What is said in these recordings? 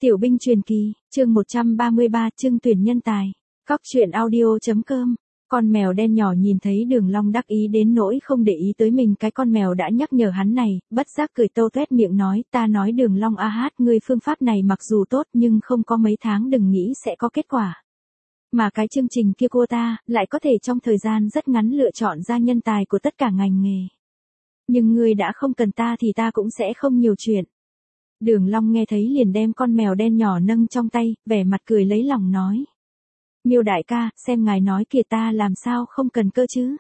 Tiểu binh truyền kỳ, chương 133, chương tuyển nhân tài. Cóc truyện audio.com. Con mèo đen nhỏ nhìn thấy Đường Long đắc ý đến nỗi không để ý tới mình, cái con mèo đã nhắc nhở hắn này, bất giác cười tô toét miệng nói, ta nói Đường Long a hát, ngươi phương pháp này mặc dù tốt nhưng không có mấy tháng đừng nghĩ sẽ có kết quả. Mà cái chương trình kia cô ta, lại có thể trong thời gian rất ngắn lựa chọn ra nhân tài của tất cả ngành nghề. Nhưng ngươi đã không cần ta thì ta cũng sẽ không nhiều chuyện. Đường Long nghe thấy liền đem con mèo đen nhỏ nâng trong tay, vẻ mặt cười lấy lòng nói. Miêu đại ca, xem ngài nói kìa, ta làm sao không cần cơ chứ?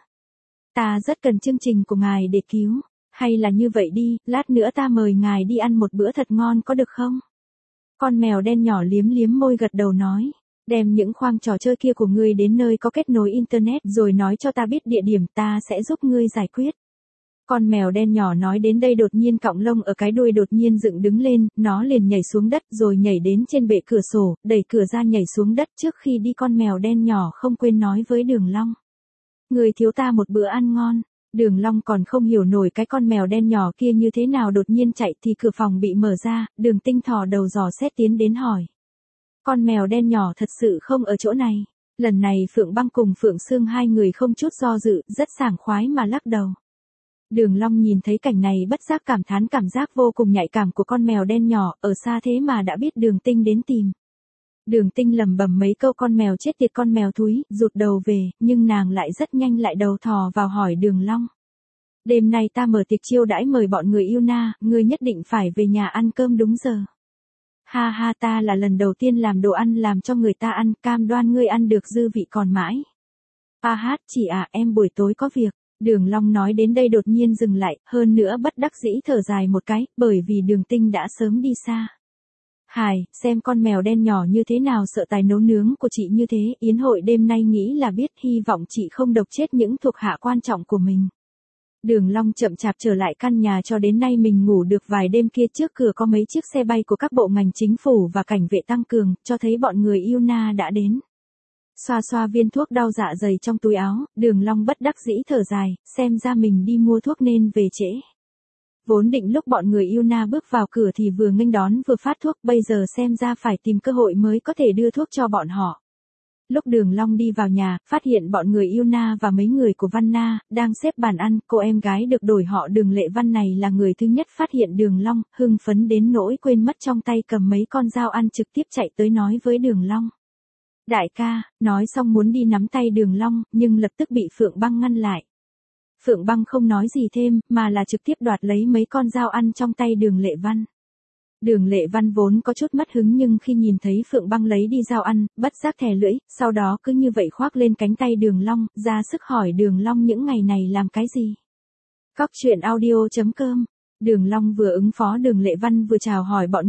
Ta rất cần chương trình của ngài để cứu, hay là như vậy đi, lát nữa ta mời ngài đi ăn một bữa thật ngon có được không? Con mèo đen nhỏ liếm liếm môi gật đầu nói, đem những khoang trò chơi kia của ngươi đến nơi có kết nối internet rồi nói cho ta biết địa điểm, ta sẽ giúp ngươi giải quyết. Con mèo đen nhỏ nói đến đây đột nhiên cọng lông ở cái đuôi đột nhiên dựng đứng lên, nó liền nhảy xuống đất rồi nhảy đến trên bệ cửa sổ, đẩy cửa ra nhảy xuống đất. Trước khi đi con mèo đen nhỏ không quên nói với Đường Long. Người thiếu ta một bữa ăn ngon. Đường Long còn không hiểu nổi cái con mèo đen nhỏ kia như thế nào đột nhiên chạy thì cửa phòng bị mở ra, Đường Tinh thò đầu dò xét tiến đến hỏi. Con mèo đen nhỏ thật sự không ở chỗ này. Lần này Phượng Băng cùng Phượng Sương hai người không chút do dự, rất sảng khoái mà lắc đầu. Đường Long nhìn thấy cảnh này bất giác cảm thán cảm giác vô cùng nhạy cảm của con mèo đen nhỏ, ở xa thế mà đã biết Đường Tinh đến tìm. Đường Tinh lẩm bẩm mấy câu con mèo chết tiệt con mèo thúi, rụt đầu về, nhưng nàng lại rất nhanh lại đầu thò vào hỏi Đường Long. Đêm nay ta mở tiệc chiêu đãi mời bọn người yêu na, ngươi nhất định phải về nhà ăn cơm đúng giờ. Ha ha, ta là lần đầu tiên làm đồ ăn làm cho người ta ăn, cam đoan ngươi ăn được dư vị còn mãi. A hát, chị à, em buổi tối có việc. Đường Long nói đến đây đột nhiên dừng lại, hơn nữa bất đắc dĩ thở dài một cái, bởi vì Đường Tinh đã sớm đi xa. Hài, xem con mèo đen nhỏ như thế nào sợ tài nấu nướng của chị như thế, yến hội đêm nay nghĩ là biết, hy vọng chị không độc chết những thuộc hạ quan trọng của mình. Đường Long chậm chạp trở lại căn nhà cho đến nay mình ngủ được vài đêm kia, trước cửa có mấy chiếc xe bay của các bộ ngành chính phủ và cảnh vệ tăng cường, cho thấy bọn người yêu na đã đến. Xoa xoa viên thuốc đau dạ dày trong túi áo, Đường Long bất đắc dĩ thở dài, xem ra mình đi mua thuốc nên về trễ. Vốn định lúc bọn người yêu na bước vào cửa thì vừa nghênh đón vừa phát thuốc, bây giờ xem ra phải tìm cơ hội mới có thể đưa thuốc cho bọn họ. Lúc Đường Long đi vào nhà, phát hiện bọn người yêu na và mấy người của Văn Na đang xếp bàn ăn, cô em gái được đổi họ Đường Lệ Văn này là người thứ nhất phát hiện Đường Long, hưng phấn đến nỗi quên mất trong tay cầm mấy con dao ăn, trực tiếp chạy tới nói với Đường Long. Đại ca, nói xong muốn đi nắm tay Đường Long, nhưng lập tức bị Phượng Băng ngăn lại. Phượng Băng không nói gì thêm, mà là trực tiếp đoạt lấy mấy con dao ăn trong tay Đường Lệ Văn. Đường Lệ Văn vốn có chút mất hứng nhưng khi nhìn thấy Phượng Băng lấy đi dao ăn, bất giác thè lưỡi, sau đó cứ như vậy khoác lên cánh tay Đường Long, ra sức hỏi Đường Long những ngày này làm cái gì. Cóc truyện audio.com. Đường Long vừa ứng phó Đường Lệ Văn vừa chào hỏi bọn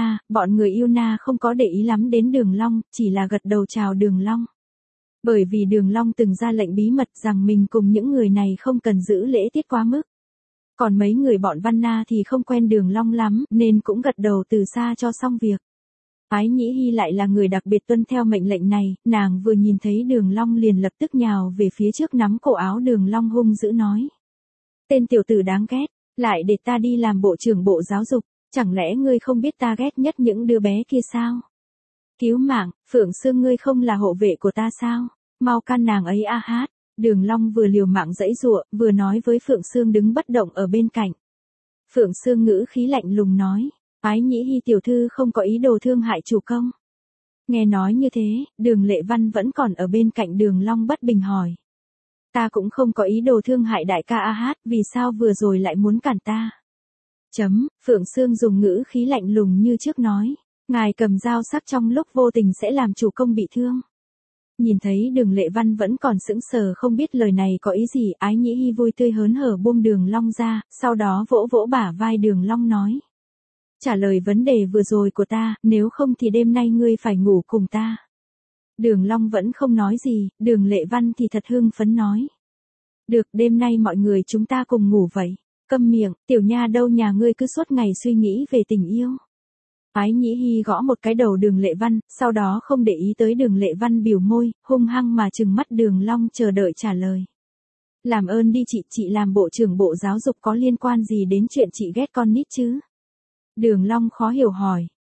người yêu na không có để ý lắm đến Đường Long, chỉ là gật đầu chào Đường Long. Bởi vì Đường Long từng ra lệnh bí mật rằng mình cùng những người này không cần giữ lễ tiết quá mức. Còn mấy người bọn Văn Na thì không quen Đường Long lắm, nên cũng gật đầu từ xa cho xong việc. Ái Nhĩ Hy lại là người đặc biệt tuân theo mệnh lệnh này, nàng vừa nhìn thấy Đường Long liền lập tức nhào về phía trước nắm cổ áo Đường Long hung dữ nói. Tên tiểu tử đáng ghét, lại để ta đi làm bộ trưởng bộ giáo dục, chẳng lẽ ngươi không biết ta ghét nhất những đứa bé kia sao? Cứu mạng, Phượng Sương ngươi không là hộ vệ của ta sao? Mau can nàng ấy a hát. Đường Long vừa liều mạng giãy giụa, vừa nói với Phượng Sương đứng bất động ở bên cạnh. Phượng Sương ngữ khí lạnh lùng nói, Ái Nhĩ Hy tiểu thư không có ý đồ thương hại chủ công. Nghe nói như thế, Đường Lệ Văn vẫn còn ở bên cạnh Đường Long bất bình hỏi. Ta cũng không có ý đồ thương hại đại ca a hát, vì sao vừa rồi lại muốn cản ta? Phượng Sương dùng ngữ khí lạnh lùng như trước nói, ngài cầm dao sắc trong lúc vô tình sẽ làm chủ công bị thương. Nhìn thấy Đường Lệ Văn vẫn còn sững sờ không biết lời này có ý gì, Ái Nhĩ Hy vui tươi hớn hở buông Đường Long ra, sau đó vỗ vỗ bả vai Đường Long nói. Trả lời vấn đề vừa rồi của ta, nếu không thì đêm nay ngươi phải ngủ cùng ta. Đường Long vẫn không nói gì, Đường Lệ Văn thì thật hưng phấn nói. Được, đêm nay mọi người chúng ta cùng ngủ vậy. Câm miệng, tiểu nha đâu nhà ngươi cứ suốt ngày suy nghĩ về tình yêu. Ái Nhĩ Hy gõ một cái đầu Đường Lệ Văn, sau đó không để ý tới Đường Lệ Văn biểu môi, hung hăng mà trừng mắt Đường Long chờ đợi trả lời. Làm ơn đi chị làm bộ trưởng bộ giáo dục có liên quan gì đến chuyện chị ghét con nít chứ? Đường Long khó hiểu hỏi.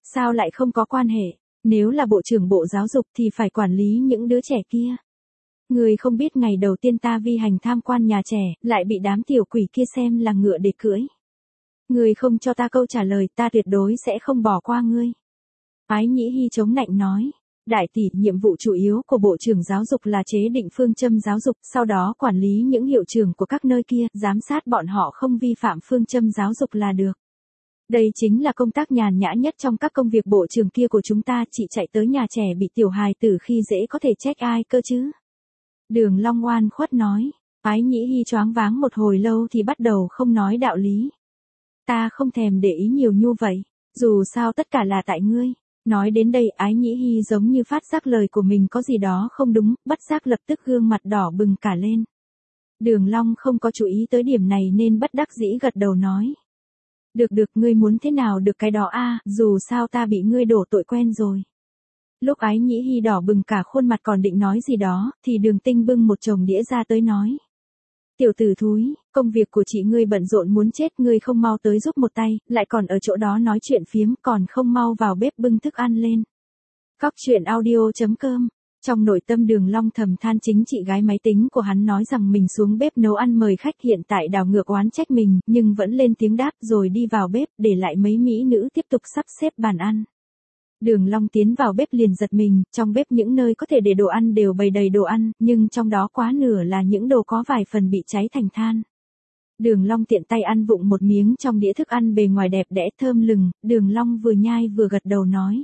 Sao lại không có quan hệ? Nếu là bộ trưởng bộ giáo dục thì phải quản lý những đứa trẻ kia. Người không biết ngày đầu tiên ta vi hành tham quan nhà trẻ, lại bị đám tiểu quỷ kia xem là ngựa để cưỡi. Người không cho ta câu trả lời, ta tuyệt đối sẽ không bỏ qua ngươi. Ái Nhĩ Hy chống nạnh nói. Đại tỷ, nhiệm vụ chủ yếu của Bộ trưởng Giáo dục là chế định phương châm giáo dục, sau đó quản lý những hiệu trưởng của các nơi kia, giám sát bọn họ không vi phạm phương châm giáo dục là được. Đây chính là công tác nhàn nhã nhất trong các công việc bộ trưởng kia của chúng ta, chị chạy tới nhà trẻ bị tiểu hài tử khi dễ có thể trách ai cơ chứ? Đường Long oan khuất nói. Ái Nhĩ Hy choáng váng một hồi lâu thì bắt đầu không nói đạo lý. Ta không thèm để ý nhiều như vậy, dù sao tất cả là tại ngươi. Nói đến đây Ái Nhĩ Hy giống như phát giác lời của mình có gì đó không đúng, bất giác lập tức gương mặt đỏ bừng cả lên. Đường Long không có chú ý tới điểm này nên bất đắc dĩ gật đầu nói. Được, ngươi muốn thế nào được cái đó a, dù sao ta bị ngươi đổ tội quen rồi. Lúc Ái Nhĩ Hy đỏ bừng cả khuôn mặt còn định nói gì đó, thì Đường Tinh bưng một chồng đĩa ra tới nói. Tiểu tử thúi, công việc của chị ngươi bận rộn muốn chết, ngươi không mau tới giúp một tay, lại còn ở chỗ đó nói chuyện phiếm, còn không mau vào bếp bưng thức ăn lên. Cóc truyện audio.com. Trong nội tâm Đường Long thầm than chính chị gái máy tính của hắn nói rằng mình xuống bếp nấu ăn mời khách, hiện tại đảo ngược oán trách mình, nhưng vẫn lên tiếng đáp rồi đi vào bếp, để lại mấy mỹ nữ tiếp tục sắp xếp bàn ăn. Đường Long tiến vào bếp liền giật mình, trong bếp những nơi có thể để đồ ăn đều bày đầy đồ ăn, nhưng trong đó quá nửa là những đồ có vài phần bị cháy thành than. Đường Long tiện tay ăn vụng một miếng trong đĩa thức ăn bề ngoài đẹp đẽ thơm lừng, Đường Long vừa nhai vừa gật đầu nói.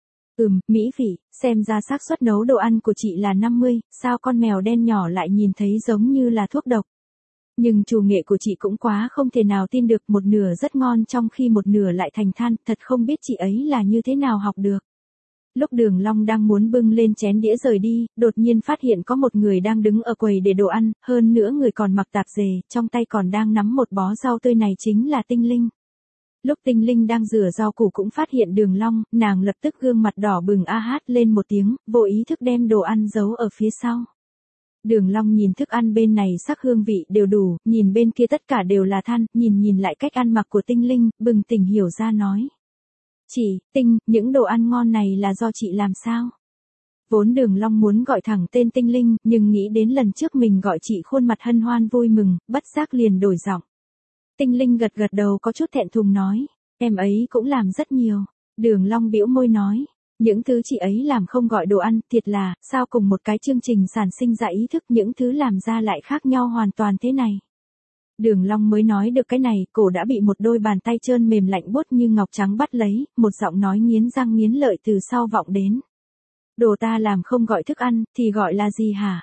Mỹ vị, xem ra xác suất nấu đồ ăn của chị là 50, sao con mèo đen nhỏ lại nhìn thấy giống như là thuốc độc. Nhưng chủ nghệ của chị cũng quá không thể nào tin được, một nửa rất ngon trong khi một nửa lại thành than, thật không biết chị ấy là như thế nào học được. Lúc Đường Long đang muốn bưng lên chén đĩa rời đi, đột nhiên phát hiện có một người đang đứng ở quầy để đồ ăn, hơn nữa người còn mặc tạp dề, trong tay còn đang nắm một bó rau tươi, này chính là Tinh Linh. Lúc Tinh Linh đang rửa rau củ cũng phát hiện Đường Long, nàng lập tức gương mặt đỏ bừng hát lên một tiếng, vô ý thức đem đồ ăn giấu ở phía sau. Đường Long nhìn thức ăn bên này sắc hương vị đều đủ, nhìn bên kia tất cả đều là than, nhìn lại cách ăn mặc của Tinh Linh, bừng tỉnh hiểu ra nói. Chị, Tinh, những đồ ăn ngon này là do chị làm sao? Vốn Đường Long muốn gọi thẳng tên Tinh Linh, nhưng nghĩ đến lần trước mình gọi chị khuôn mặt hân hoan vui mừng, bất giác liền đổi giọng. Tinh Linh gật đầu có chút thẹn thùng nói, em ấy cũng làm rất nhiều. Đường Long bĩu môi nói, những thứ chị ấy làm không gọi đồ ăn, thiệt là, sao cùng một cái chương trình sản sinh ra ý thức những thứ làm ra lại khác nhau hoàn toàn thế này. Đường Long mới nói được cái này, cổ đã bị một đôi bàn tay trơn mềm lạnh buốt như ngọc trắng bắt lấy, một giọng nói nghiến răng nghiến lợi từ sau vọng đến. Đồ ta làm không gọi thức ăn, thì gọi là gì hả?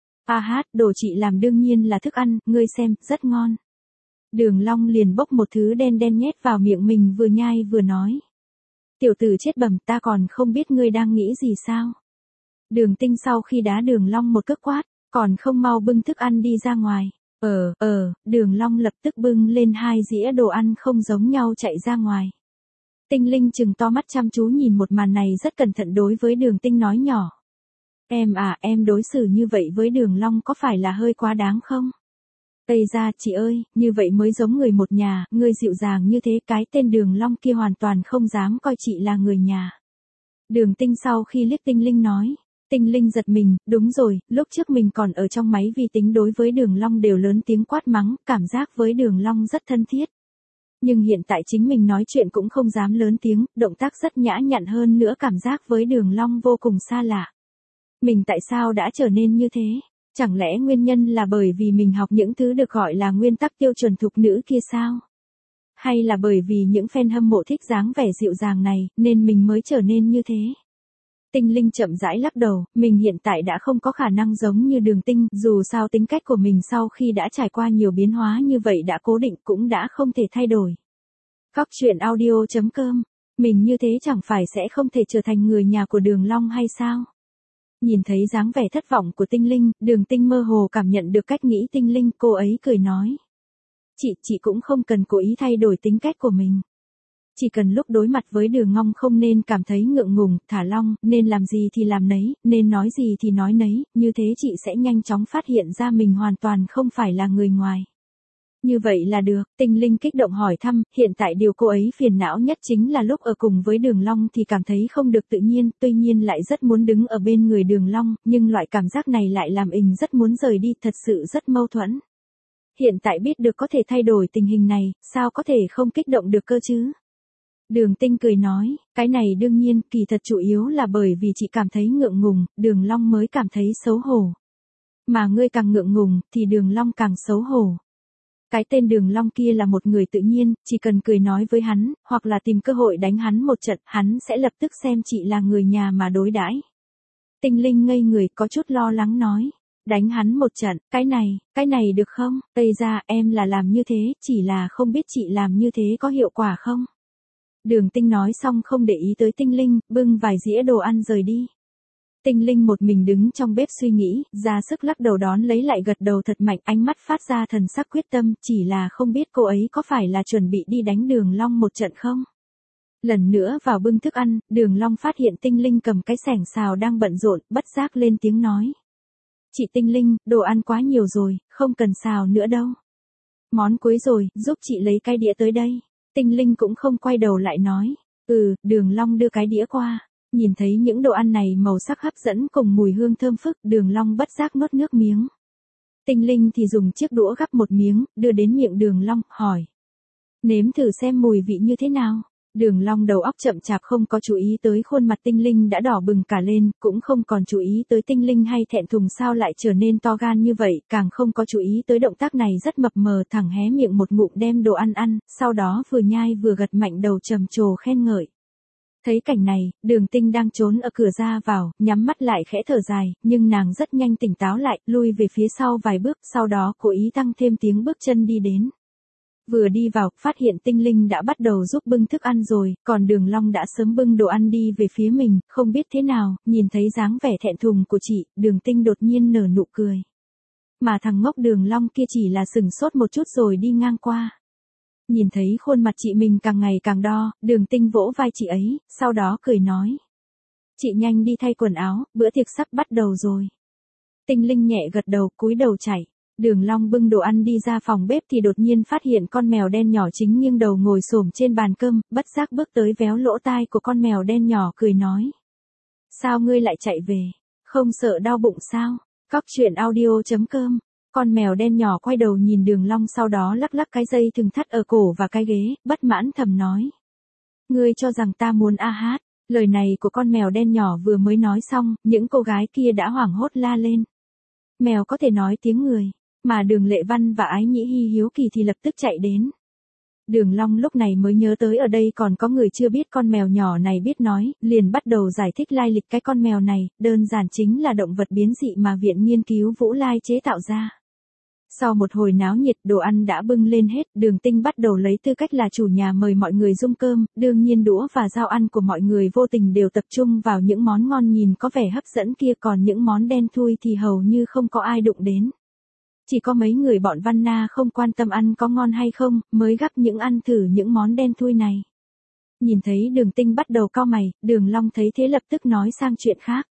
Đồ chị làm đương nhiên là thức ăn, ngươi xem, rất ngon. Đường Long liền bốc một thứ đen nhét vào miệng mình vừa nhai vừa nói. Tiểu tử chết bẩm, ta còn không biết ngươi đang nghĩ gì sao? Đường Tinh sau khi đá Đường Long một cước quát, còn không mau bưng thức ăn đi ra ngoài. Đường Long lập tức bưng lên 2 dĩa đồ ăn không giống nhau chạy ra ngoài. Tinh Linh trừng to mắt chăm chú nhìn một màn này, rất cẩn thận đối với Đường Tinh nói nhỏ. Em đối xử như vậy với Đường Long có phải là hơi quá đáng không? Tây ra, chị ơi, như vậy mới giống người một nhà, ngươi dịu dàng như thế, cái tên Đường Long kia hoàn toàn không dám coi chị là người nhà. Đường Tinh sau khi liếc Tinh Linh nói. Tinh Linh giật mình, đúng rồi, lúc trước mình còn ở trong máy vi tính đối với Đường Long đều lớn tiếng quát mắng, cảm giác với Đường Long rất thân thiết. Nhưng hiện tại chính mình nói chuyện cũng không dám lớn tiếng, động tác rất nhã nhặn, hơn nữa cảm giác với Đường Long vô cùng xa lạ. Mình tại sao đã trở nên như thế? Chẳng lẽ nguyên nhân là bởi vì mình học những thứ được gọi là nguyên tắc tiêu chuẩn thục nữ kia sao? Hay là bởi vì những fan hâm mộ thích dáng vẻ dịu dàng này, nên mình mới trở nên như thế? Tinh Linh chậm rãi lắc đầu, mình hiện tại đã không có khả năng giống như Đường Tinh, dù sao tính cách của mình sau khi đã trải qua nhiều biến hóa như vậy đã cố định, cũng đã không thể thay đổi. Cóc truyện audio.com, mình như thế chẳng phải sẽ không thể trở thành người nhà của Đường Long hay sao? Nhìn thấy dáng vẻ thất vọng của Tinh Linh, Đường Tinh mơ hồ cảm nhận được cách nghĩ Tinh Linh, cô ấy cười nói. Chị cũng không cần cố ý thay đổi tính cách của mình. Chỉ cần lúc đối mặt với Đường Long không nên cảm thấy ngượng ngùng, thả lỏng, nên làm gì thì làm nấy, nên nói gì thì nói nấy, như thế chị sẽ nhanh chóng phát hiện ra mình hoàn toàn không phải là người ngoài. Như vậy là được, Tinh Linh kích động hỏi thăm, hiện tại điều cô ấy phiền não nhất chính là lúc ở cùng với Đường Long thì cảm thấy không được tự nhiên, tuy nhiên lại rất muốn đứng ở bên người Đường Long, nhưng loại cảm giác này lại làm ình rất muốn rời đi, thật sự rất mâu thuẫn. Hiện tại biết được có thể thay đổi tình hình này, sao có thể không kích động được cơ chứ? Đường Tinh cười nói, cái này đương nhiên, kỳ thật chủ yếu là bởi vì chị cảm thấy ngượng ngùng, Đường Long mới cảm thấy xấu hổ. Mà ngươi càng ngượng ngùng, thì Đường Long càng xấu hổ. Cái tên Đường Long kia là một người tự nhiên, chỉ cần cười nói với hắn, hoặc là tìm cơ hội đánh hắn một trận, hắn sẽ lập tức xem chị là người nhà mà đối đãi. Tinh Linh ngây người có chút lo lắng nói. Đánh hắn một trận, cái này được không? Tây ra em là làm như thế, chỉ là không biết chị làm như thế có hiệu quả không? Đường Tinh nói xong không để ý tới Tinh Linh, bưng vài dĩa đồ ăn rời đi. Tinh Linh một mình đứng trong bếp suy nghĩ, ra sức lắc đầu đón lấy lại gật đầu thật mạnh, ánh mắt phát ra thần sắc quyết tâm, chỉ là không biết cô ấy có phải là chuẩn bị đi đánh Đường Long một trận không? Lần nữa vào bưng thức ăn, Đường Long phát hiện Tinh Linh cầm cái xẻng xào đang bận rộn, bất giác lên tiếng nói. Chị Tinh Linh, đồ ăn quá nhiều rồi, không cần xào nữa đâu. Món cuối rồi, giúp chị lấy cái đĩa tới đây. Tinh Linh cũng không quay đầu lại nói. Đường Long đưa cái đĩa qua. Nhìn thấy những đồ ăn này màu sắc hấp dẫn cùng mùi hương thơm phức, Đường Long bất giác nuốt nước miếng. Tinh Linh thì dùng chiếc đũa gắp một miếng, đưa đến miệng Đường Long, hỏi. Nếm thử xem mùi vị như thế nào. Đường Long đầu óc chậm chạp không có chú ý tới khuôn mặt Tinh Linh đã đỏ bừng cả lên, cũng không còn chú ý tới Tinh Linh hay thẹn thùng sao lại trở nên to gan như vậy, càng không có chú ý tới động tác này rất mập mờ, thẳng hé miệng một ngụm đem đồ ăn ăn, sau đó vừa nhai vừa gật mạnh đầu trầm trồ khen ngợi. Thấy cảnh này, Đường Tinh đang trốn ở cửa ra vào, nhắm mắt lại khẽ thở dài, nhưng nàng rất nhanh tỉnh táo lại, lui về phía sau vài bước, sau đó cố ý tăng thêm tiếng bước chân đi đến. Vừa đi vào, phát hiện Tinh Linh đã bắt đầu giúp bưng thức ăn rồi, còn Đường Long đã sớm bưng đồ ăn đi về phía mình, không biết thế nào, nhìn thấy dáng vẻ thẹn thùng của chị, Đường Tinh đột nhiên nở nụ cười. Mà thằng ngốc Đường Long kia chỉ là sừng sốt một chút rồi đi ngang qua. Nhìn thấy khuôn mặt chị mình càng ngày càng đo, Đường Tinh vỗ vai chị ấy, sau đó cười nói. Chị nhanh đi thay quần áo, bữa tiệc sắp bắt đầu rồi. Tinh Linh nhẹ gật đầu, cúi đầu chạy. Đường Long bưng đồ ăn đi ra phòng bếp thì đột nhiên phát hiện con mèo đen nhỏ chính nghiêng đầu ngồi xổm trên bàn cơm, bất giác bước tới véo lỗ tai của con mèo đen nhỏ cười nói. Sao ngươi lại chạy về? Không sợ đau bụng sao? Cóc truyện audio.com. Con mèo đen nhỏ quay đầu nhìn Đường Long sau đó lắc lắc cái dây thừng thắt ở cổ và cái ghế, bất mãn thầm nói. Ngươi cho rằng ta muốn a hát? Lời này của con mèo đen nhỏ vừa mới nói xong, những cô gái kia đã hoảng hốt la lên. Mèo có thể nói tiếng người. Mà Đường Lệ Văn và Ái Nhĩ Hi hiếu kỳ thì lập tức chạy đến. Đường Long lúc này mới nhớ tới ở đây còn có người chưa biết con mèo nhỏ này biết nói, liền bắt đầu giải thích lai lịch cái con mèo này, đơn giản chính là động vật biến dị mà Viện Nghiên cứu Vũ Lai chế tạo ra. Sau một hồi náo nhiệt, đồ ăn đã bưng lên hết, Đường Tinh bắt đầu lấy tư cách là chủ nhà mời mọi người dung cơm, đương nhiên đũa và dao ăn của mọi người vô tình đều tập trung vào những món ngon nhìn có vẻ hấp dẫn kia, còn những món đen thui thì hầu như không có ai đụng đến. Chỉ có mấy người bọn Văn Na không quan tâm ăn có ngon hay không, mới gắp những ăn thử những món đen thui này. Nhìn thấy Đường Tinh bắt đầu cau mày, Đường Long thấy thế lập tức nói sang chuyện khác.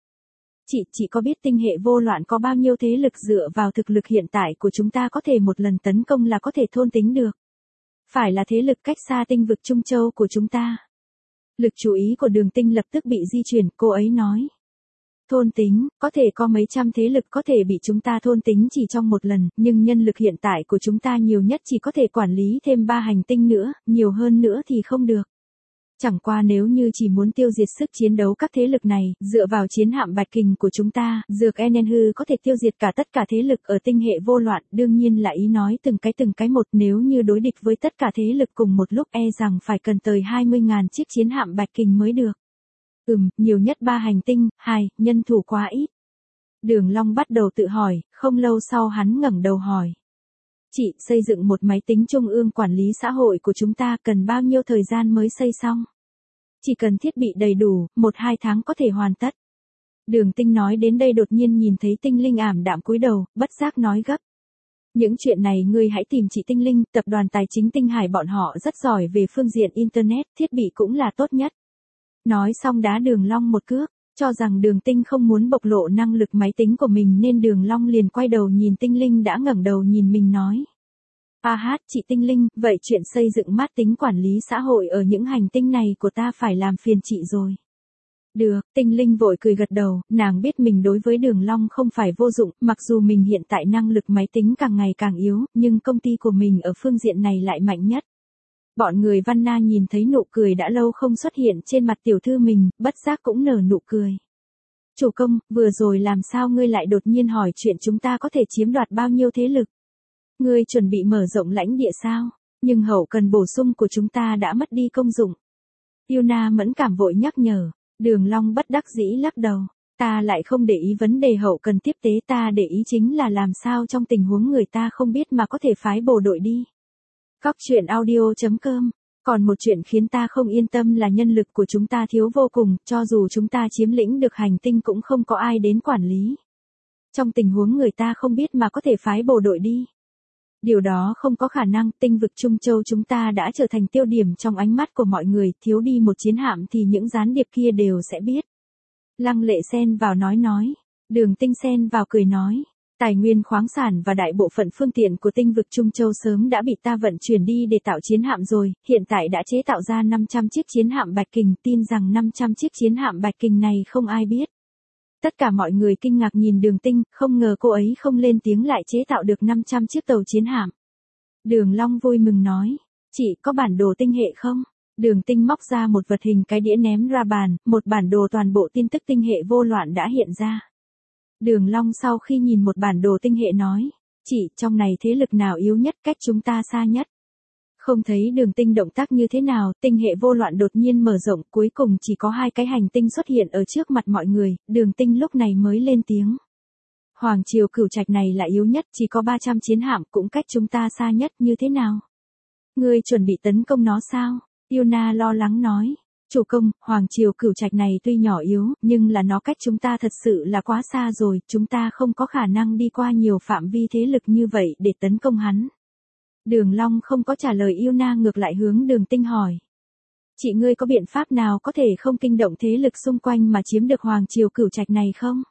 Chị có biết tinh hệ vô loạn có bao nhiêu thế lực dựa vào thực lực hiện tại của chúng ta có thể một lần tấn công là có thể thôn tính được. Phải là thế lực cách xa tinh vực Trung Châu của chúng ta. Lực chú ý của Đường Tinh lập tức bị di chuyển, cô ấy nói. Thôn tính, có thể có mấy trăm thế lực có thể bị chúng ta thôn tính chỉ trong một lần, nhưng nhân lực hiện tại của chúng ta nhiều nhất chỉ có thể quản lý thêm 3 hành tinh nữa, nhiều hơn nữa thì không được. Chẳng qua nếu như chỉ muốn tiêu diệt sức chiến đấu các thế lực này, dựa vào chiến hạm Bạch Kình của chúng ta, dược Enenhư có thể tiêu diệt cả tất cả thế lực ở tinh hệ vô loạn, đương nhiên là ý nói từng cái một, nếu như đối địch với tất cả thế lực cùng một lúc e rằng phải cần tới 20.000 chiếc chiến hạm Bạch Kình mới được. Nhiều nhất 3 hành tinh, nhân thủ quá ít. Đường Long bắt đầu tự hỏi, không lâu sau hắn ngẩng đầu hỏi. Chị, xây dựng một máy tính trung ương quản lý xã hội của chúng ta cần bao nhiêu thời gian mới xây xong? Chỉ cần thiết bị đầy đủ, 1-2 tháng có thể hoàn tất. Đường Tinh nói đến đây đột nhiên nhìn thấy Tinh Linh ảm đạm cúi đầu, bất giác nói gấp. Những chuyện này ngươi hãy tìm chị Tinh Linh, tập đoàn tài chính Tinh Hải bọn họ rất giỏi về phương diện Internet, thiết bị cũng là tốt nhất. Nói xong đá Đường Long một cước, cho rằng Đường Tinh không muốn bộc lộ năng lực máy tính của mình nên Đường Long liền quay đầu nhìn Tinh Linh đã ngẩng đầu nhìn mình nói. Chị Tinh Linh, vậy chuyện xây dựng mát tính quản lý xã hội ở những hành tinh này của ta phải làm phiền chị rồi. Được, Tinh Linh vội cười gật đầu, nàng biết mình đối với Đường Long không phải vô dụng, mặc dù mình hiện tại năng lực máy tính càng ngày càng yếu, nhưng công ty của mình ở phương diện này lại mạnh nhất. Bọn người Văn Na nhìn thấy nụ cười đã lâu không xuất hiện trên mặt tiểu thư mình, bất giác cũng nở nụ cười. Chủ công, vừa rồi làm sao ngươi lại đột nhiên hỏi chuyện chúng ta có thể chiếm đoạt bao nhiêu thế lực? Ngươi chuẩn bị mở rộng lãnh địa sao? Nhưng hậu cần bổ sung của chúng ta đã mất đi công dụng. Yuna mẫn cảm vội nhắc nhở. Đường Long bất đắc dĩ lắc đầu. Ta lại không để ý vấn đề hậu cần tiếp tế, ta để ý chính là làm sao trong tình huống người ta không biết mà có thể phái bộ đội đi. Góc truyện audio.com. Còn một chuyện khiến ta không yên tâm là nhân lực của chúng ta thiếu vô cùng, cho dù chúng ta chiếm lĩnh được hành tinh cũng không có ai đến quản lý. Trong tình huống người ta không biết mà có thể phái bộ đội đi. Điều đó không có khả năng, tinh vực Trung Châu chúng ta đã trở thành tiêu điểm trong ánh mắt của mọi người, thiếu đi một chiến hạm thì những gián điệp kia đều sẽ biết. Lăng Lệ xen vào nói. Đường Tinh xen vào cười nói. Tài nguyên khoáng sản và đại bộ phận phương tiện của tinh vực Trung Châu sớm đã bị ta vận chuyển đi để tạo chiến hạm rồi, hiện tại đã chế tạo ra 500 chiếc chiến hạm Bạch Kình, tin rằng 500 chiếc chiến hạm Bạch Kình này không ai biết. Tất cả mọi người kinh ngạc nhìn Đường Tinh, không ngờ cô ấy không lên tiếng lại chế tạo được 500 chiếc tàu chiến hạm. Đường Long vui mừng nói, chị có bản đồ tinh hệ không? Đường Tinh móc ra một vật hình cái đĩa ném ra bàn, một bản đồ toàn bộ tin tức tinh hệ vô loạn đã hiện ra. Đường Long sau khi nhìn một bản đồ tinh hệ nói, chị, trong này thế lực nào yếu nhất, cách chúng ta xa nhất? Không thấy Đường Tinh động tác như thế nào, tinh hệ vô loạn đột nhiên mở rộng, cuối cùng chỉ có 2 cái hành tinh xuất hiện ở trước mặt mọi người, Đường Tinh lúc này mới lên tiếng. Hoàng triều Cửu Trạch này là yếu nhất, chỉ có 300 chiến hạm, cũng cách chúng ta xa nhất, như thế nào? Ngươi chuẩn bị tấn công nó sao? Yuna lo lắng nói. Chủ công, Hoàng triều Cửu Trạch này tuy nhỏ yếu, nhưng là nó cách chúng ta thật sự là quá xa rồi, chúng ta không có khả năng đi qua nhiều phạm vi thế lực như vậy để tấn công hắn. Đường Long không có trả lời Yuna, ngược lại hướng Đường Tinh hỏi. Chị ngươi có biện pháp nào có thể không kinh động thế lực xung quanh mà chiếm được Hoàng triều Cửu Trạch này không?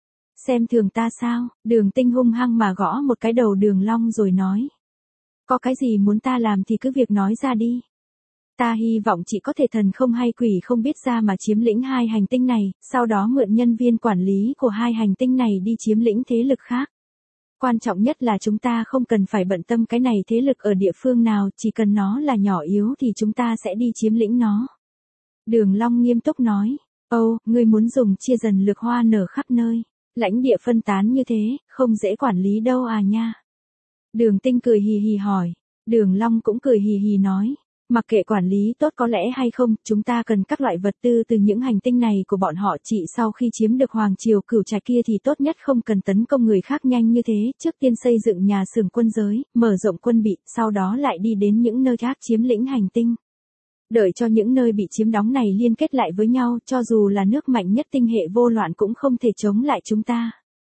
Xem thường ta sao? Đường Tinh hung hăng mà gõ một cái đầu Đường Long rồi nói. Có cái gì muốn ta làm thì cứ việc nói ra đi. Ta hy vọng chị có thể thần không hay quỷ không biết ra mà chiếm lĩnh 2 hành tinh này, sau đó mượn nhân viên quản lý của 2 hành tinh này đi chiếm lĩnh thế lực khác. Quan trọng nhất là chúng ta không cần phải bận tâm cái này thế lực ở địa phương nào, chỉ cần nó là nhỏ yếu thì chúng ta sẽ đi chiếm lĩnh nó. Đường Long nghiêm túc nói, ngươi muốn dùng chia dần lực hoa nở khắp nơi, lãnh địa phân tán như thế, không dễ quản lý đâu à nha. Đường Tinh cười hì hì hỏi, Đường Long cũng cười hì hì nói. Mặc kệ quản lý tốt có lẽ hay không, chúng ta cần các loại vật tư từ những hành tinh này của bọn họ, chị sau khi chiếm được Hoàng triều Cửu Trạch kia thì tốt nhất không cần tấn công người khác nhanh như thế, trước tiên xây dựng nhà xưởng quân giới, mở rộng quân bị, sau đó lại đi đến những nơi khác chiếm lĩnh hành tinh. Đợi cho những nơi bị chiếm đóng này liên kết lại với nhau, cho dù là nước mạnh nhất tinh hệ vô loạn cũng không thể chống lại chúng ta.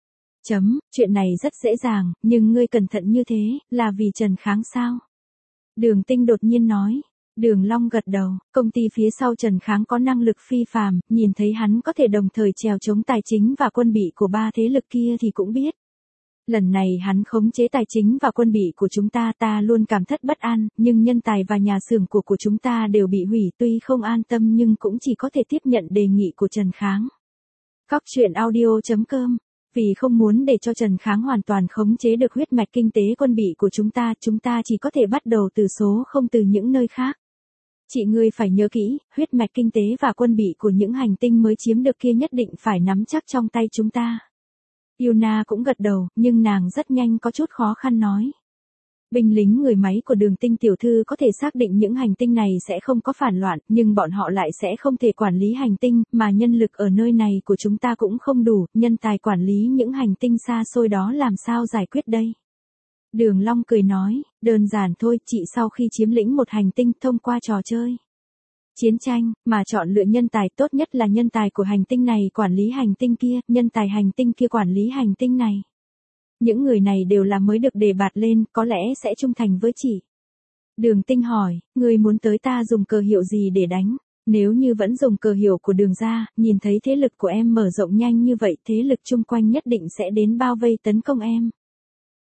Chuyện này rất dễ dàng, nhưng ngươi cẩn thận như thế, là vì Trần Kháng sao? Đường Tinh đột nhiên nói. Đường Long gật đầu, công ty phía sau Trần Kháng có năng lực phi phàm, nhìn thấy hắn có thể đồng thời chèo chống tài chính và quân bị của 3 thế lực kia thì cũng biết. Lần này hắn khống chế tài chính và quân bị của chúng ta luôn cảm thất bất an, nhưng nhân tài và nhà xưởng của chúng ta đều bị hủy, tuy không an tâm nhưng cũng chỉ có thể tiếp nhận đề nghị của Trần Kháng. Góc truyện audio.com. Vì không muốn để cho Trần Kháng hoàn toàn khống chế được huyết mạch kinh tế quân bị của chúng ta chỉ có thể bắt đầu từ số không từ những nơi khác. Chị ngươi phải nhớ kỹ, huyết mạch kinh tế và quân bị của những hành tinh mới chiếm được kia nhất định phải nắm chắc trong tay chúng ta. Yuna cũng gật đầu, nhưng nàng rất nhanh có chút khó khăn nói. Binh lính người máy của Đường Tinh tiểu thư có thể xác định những hành tinh này sẽ không có phản loạn, nhưng bọn họ lại sẽ không thể quản lý hành tinh, mà nhân lực ở nơi này của chúng ta cũng không đủ, nhân tài quản lý những hành tinh xa xôi đó làm sao giải quyết đây? Đường Long cười nói, đơn giản thôi, chị sau khi chiếm lĩnh một hành tinh thông qua trò chơi chiến tranh, mà chọn lựa nhân tài, tốt nhất là nhân tài của hành tinh này quản lý hành tinh kia, nhân tài hành tinh kia quản lý hành tinh này. Những người này đều là mới được đề bạt lên, có lẽ sẽ trung thành với chị. Đường Tinh hỏi, ngươi muốn tới ta dùng cờ hiệu gì để đánh? Nếu như vẫn dùng cờ hiệu của Đường gia, nhìn thấy thế lực của em mở rộng nhanh như vậy, thế lực chung quanh nhất định sẽ đến bao vây tấn công em.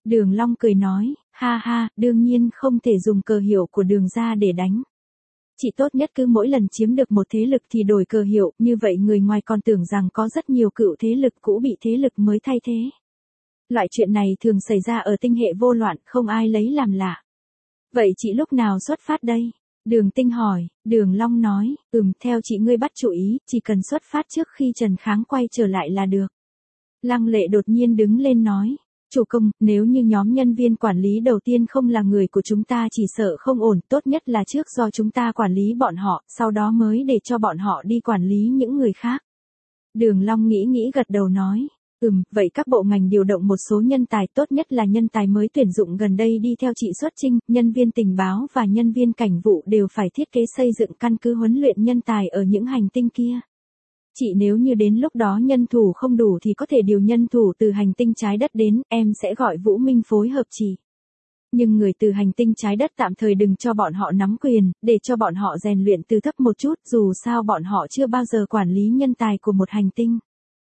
Đường Long cười nói, ha ha, đương nhiên không thể dùng cờ hiệu của Đường gia để đánh. Chị tốt nhất cứ mỗi lần chiếm được một thế lực thì đổi cờ hiệu, như vậy người ngoài còn tưởng rằng có rất nhiều cựu thế lực cũ bị thế lực mới thay thế. Loại chuyện này thường xảy ra ở tinh hệ vô loạn, không ai lấy làm lạ. Vậy chị lúc nào xuất phát đây? Đường Tinh hỏi, Đường Long nói, theo chị ngươi bắt chủ ý, chỉ cần xuất phát trước khi Trần Kháng quay trở lại là được. Lăng Lệ đột nhiên đứng lên nói, chủ công, nếu như nhóm nhân viên quản lý đầu tiên không là người của chúng ta chỉ sợ không ổn, tốt nhất là trước do chúng ta quản lý bọn họ, sau đó mới để cho bọn họ đi quản lý những người khác. Đường Long nghĩ gật đầu nói, vậy các bộ ngành điều động một số nhân tài, tốt nhất là nhân tài mới tuyển dụng gần đây đi theo chị xuất chinh, nhân viên tình báo và nhân viên cảnh vụ đều phải thiết kế xây dựng căn cứ huấn luyện nhân tài ở những hành tinh kia. Chị nếu như đến lúc đó nhân thủ không đủ thì có thể điều nhân thủ từ hành tinh trái đất đến, em sẽ gọi Vũ Minh phối hợp chị. Nhưng người từ hành tinh trái đất tạm thời đừng cho bọn họ nắm quyền, để cho bọn họ rèn luyện từ thấp một chút, dù sao bọn họ chưa bao giờ quản lý nhân tài của một hành tinh.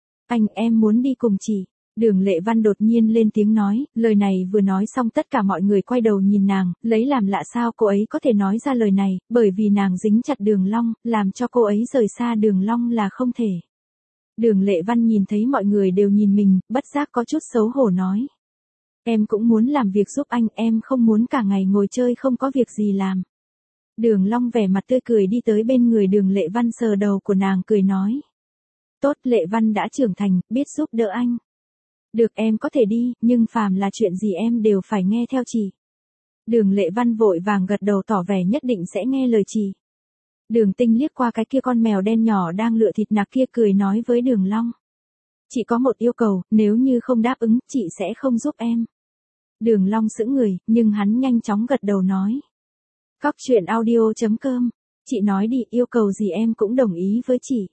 Em muốn đi cùng chị. Đường Lệ Văn đột nhiên lên tiếng nói, lời này vừa nói xong tất cả mọi người quay đầu nhìn nàng, lấy làm lạ sao cô ấy có thể nói ra lời này, bởi vì nàng dính chặt Đường Long, làm cho cô ấy rời xa Đường Long là không thể. Đường Lệ Văn nhìn thấy mọi người đều nhìn mình, bất giác có chút xấu hổ nói. Em cũng muốn làm việc giúp anh, em không muốn cả ngày ngồi chơi không có việc gì làm. Đường Long vẻ mặt tươi cười đi tới bên người Đường Lệ Văn sờ đầu của nàng cười nói. Tốt, Lệ Văn đã trưởng thành, biết giúp đỡ anh. Được, em có thể đi, nhưng phàm là chuyện gì em đều phải nghe theo chị. Đường Lệ Văn vội vàng gật đầu tỏ vẻ nhất định sẽ nghe lời chị. Đường Tinh liếc qua cái kia con mèo đen nhỏ đang lựa thịt nạc kia cười nói với Đường Long. Chị có một yêu cầu, nếu như không đáp ứng, chị sẽ không giúp em. Đường Long sững người, nhưng hắn nhanh chóng gật đầu nói. Cóc truyện audio.com, chị nói đi, yêu cầu gì em cũng đồng ý với chị.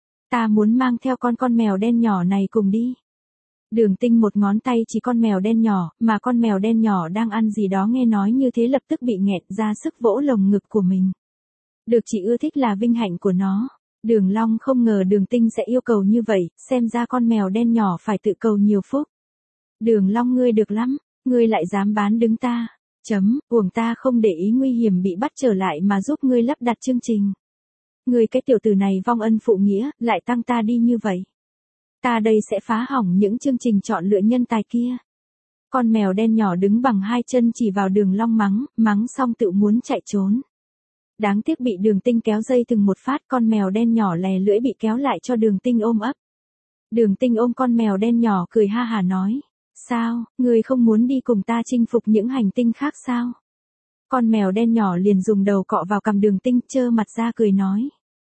Ta muốn mang theo con mèo đen nhỏ này cùng đi. Đường Tinh một ngón tay chỉ con mèo đen nhỏ, mà con mèo đen nhỏ đang ăn gì đó nghe nói như thế lập tức bị nghẹn ra sức vỗ lồng ngực của mình. Được chị ưa thích là vinh hạnh của nó. Đường Long không ngờ Đường Tinh sẽ yêu cầu như vậy, xem ra con mèo đen nhỏ phải tự cầu nhiều phúc. Đường Long ngươi được lắm, ngươi lại dám bán đứng ta. Uổng ta không để ý nguy hiểm bị bắt trở lại mà giúp ngươi lắp đặt chương trình. Ngươi cái tiểu tử này vong ân phụ nghĩa, lại tăng ta đi như vậy. Ta đây sẽ phá hỏng những chương trình chọn lựa nhân tài kia. Con mèo đen nhỏ đứng bằng hai chân chỉ vào Đường Long mắng xong tự muốn chạy trốn. Đáng tiếc bị Đường Tinh kéo dây từng một phát, con mèo đen nhỏ lè lưỡi bị kéo lại cho Đường Tinh ôm ấp. Đường Tinh ôm con mèo đen nhỏ cười ha hả nói. Sao, ngươi không muốn đi cùng ta chinh phục những hành tinh khác sao? Con mèo đen nhỏ liền dùng đầu cọ vào cằm Đường Tinh, trơ mặt ra cười nói.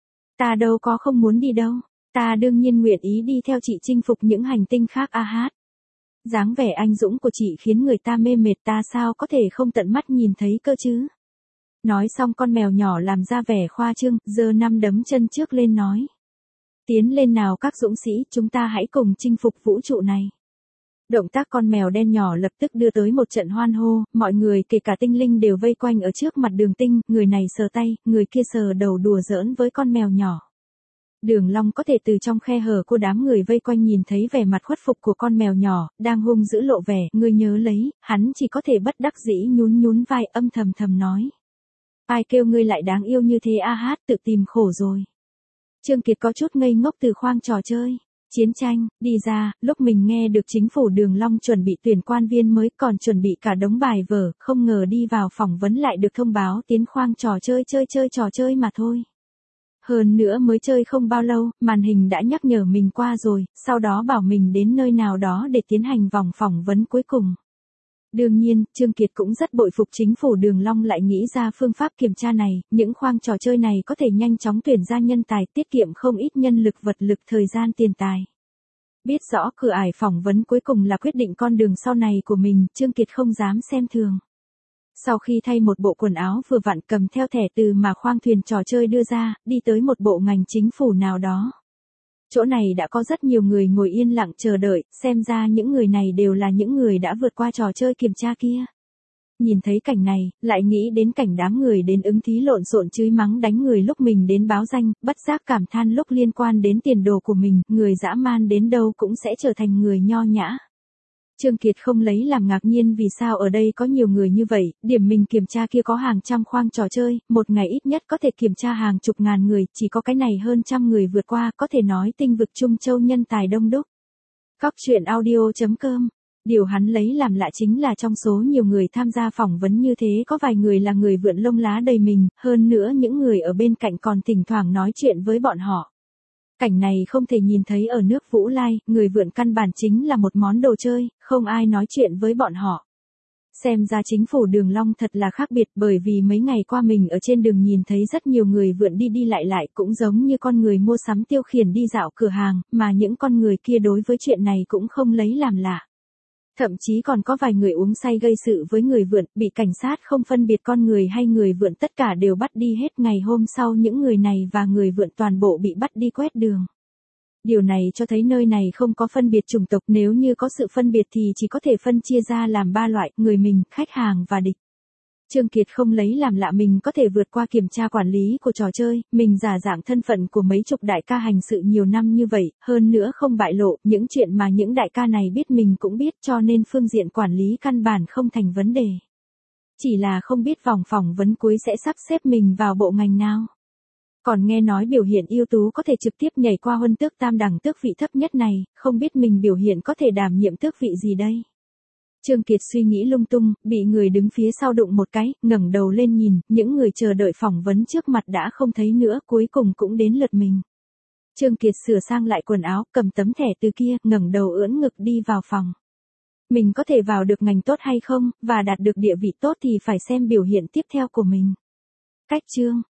Ta đâu có không muốn đi đâu, ta đương nhiên nguyện ý đi theo chị chinh phục những hành tinh khác a hát. Dáng vẻ anh dũng của chị khiến người ta mê mệt, ta sao có thể không tận mắt nhìn thấy cơ chứ? Nói xong con mèo nhỏ làm ra vẻ khoa trương, giơ 5 đấm chân trước lên nói. Tiến lên nào các dũng sĩ, chúng ta hãy cùng chinh phục vũ trụ này. Động tác con mèo đen nhỏ lập tức đưa tới một trận hoan hô, mọi người kể cả tinh linh đều vây quanh ở trước mặt Đường Tinh, người này sờ tay, người kia sờ đầu đùa giỡn với con mèo nhỏ. Đường Long có thể từ trong khe hở của đám người vây quanh nhìn thấy vẻ mặt khuất phục của con mèo nhỏ, đang hung dữ lộ vẻ, ngươi nhớ lấy, hắn chỉ có thể bất đắc dĩ nhún vai âm thầm nói. Ai kêu ngươi lại đáng yêu như thế a hát, tự tìm khổ rồi. Trương Kiệt có chút ngây ngốc từ khoang trò chơi. Chiến tranh, đi ra, lúc mình nghe được chính phủ Đường Long chuẩn bị tuyển quan viên mới còn chuẩn bị cả đống bài vở, không ngờ đi vào phỏng vấn lại được thông báo tiến khoang trò chơi trò chơi mà thôi. Hơn nữa mới chơi không bao lâu, màn hình đã nhắc nhở mình qua rồi, sau đó bảo mình đến nơi nào đó để tiến hành vòng phỏng vấn cuối cùng. Đương nhiên, Trương Kiệt cũng rất bội phục chính phủ Đường Long lại nghĩ ra phương pháp kiểm tra này, những khoang trò chơi này có thể nhanh chóng tuyển ra nhân tài, tiết kiệm không ít nhân lực vật lực thời gian tiền tài. Biết rõ cửa ải phỏng vấn cuối cùng là quyết định con đường sau này của mình, Trương Kiệt không dám xem thường. Sau khi thay một bộ quần áo vừa vặn cầm theo thẻ từ mà khoang thuyền trò chơi đưa ra, đi tới một bộ ngành chính phủ nào đó. Chỗ này đã có rất nhiều người ngồi yên lặng chờ đợi, xem ra những người này đều là những người đã vượt qua trò chơi kiểm tra kia. Nhìn thấy cảnh này, lại nghĩ đến cảnh đám người đến ứng thí lộn xộn chửi mắng đánh người lúc mình đến báo danh, bất giác cảm than lúc liên quan đến tiền đồ của mình, người dã man đến đâu cũng sẽ trở thành người nho nhã. Trương Kiệt không lấy làm ngạc nhiên vì sao ở đây có nhiều người như vậy, điểm mình kiểm tra kia có hàng trăm khoang trò chơi, một ngày ít nhất có thể kiểm tra hàng chục ngàn người, chỉ có cái này hơn trăm người vượt qua, có thể nói tinh vực Trung Châu nhân tài đông đúc. Cóc truyện audio.com. Điều hắn lấy làm lạ chính là trong số nhiều người tham gia phỏng vấn như thế có vài người là người vượn lông lá đầy mình, hơn nữa những người ở bên cạnh còn thỉnh thoảng nói chuyện với bọn họ. Cảnh này không thể nhìn thấy ở nước Vũ Lai, người vượn căn bản chính là một món đồ chơi, không ai nói chuyện với bọn họ. Xem ra chính phủ Đường Long thật là khác biệt bởi vì mấy ngày qua mình ở trên đường nhìn thấy rất nhiều người vượn đi đi lại cũng giống như con người mua sắm tiêu khiển đi dạo cửa hàng, mà những con người kia đối với chuyện này cũng không lấy làm lạ. Thậm chí còn có vài người uống say gây sự với người vượn, bị cảnh sát không phân biệt con người hay người vượn tất cả đều bắt đi hết. Ngày hôm sau những người này và người vượn toàn bộ bị bắt đi quét đường. Điều này cho thấy nơi này không có phân biệt chủng tộc, nếu như có sự phân biệt thì chỉ có thể phân chia ra làm 3 loại, người mình, khách hàng và địch. Trương Kiệt không lấy làm lạ mình có thể vượt qua kiểm tra quản lý của trò chơi, mình giả dạng thân phận của mấy chục đại ca hành sự nhiều năm như vậy, hơn nữa không bại lộ, những chuyện mà những đại ca này biết mình cũng biết cho nên phương diện quản lý căn bản không thành vấn đề. Chỉ là không biết vòng phỏng vấn cuối sẽ sắp xếp mình vào bộ ngành nào. Còn nghe nói biểu hiện ưu tú có thể trực tiếp nhảy qua huân tước tam đẳng tước vị thấp nhất này, không biết mình biểu hiện có thể đảm nhiệm tước vị gì đây. Trương Kiệt suy nghĩ lung tung, bị người đứng phía sau đụng một cái, ngẩng đầu lên nhìn, những người chờ đợi phỏng vấn trước mặt đã không thấy nữa, cuối cùng cũng đến lượt mình. Trương Kiệt sửa sang lại quần áo, cầm tấm thẻ từ kia, ngẩng đầu ưỡn ngực đi vào phòng. Mình có thể vào được ngành tốt hay không, và đạt được địa vị tốt thì phải xem biểu hiện tiếp theo của mình. Cách chương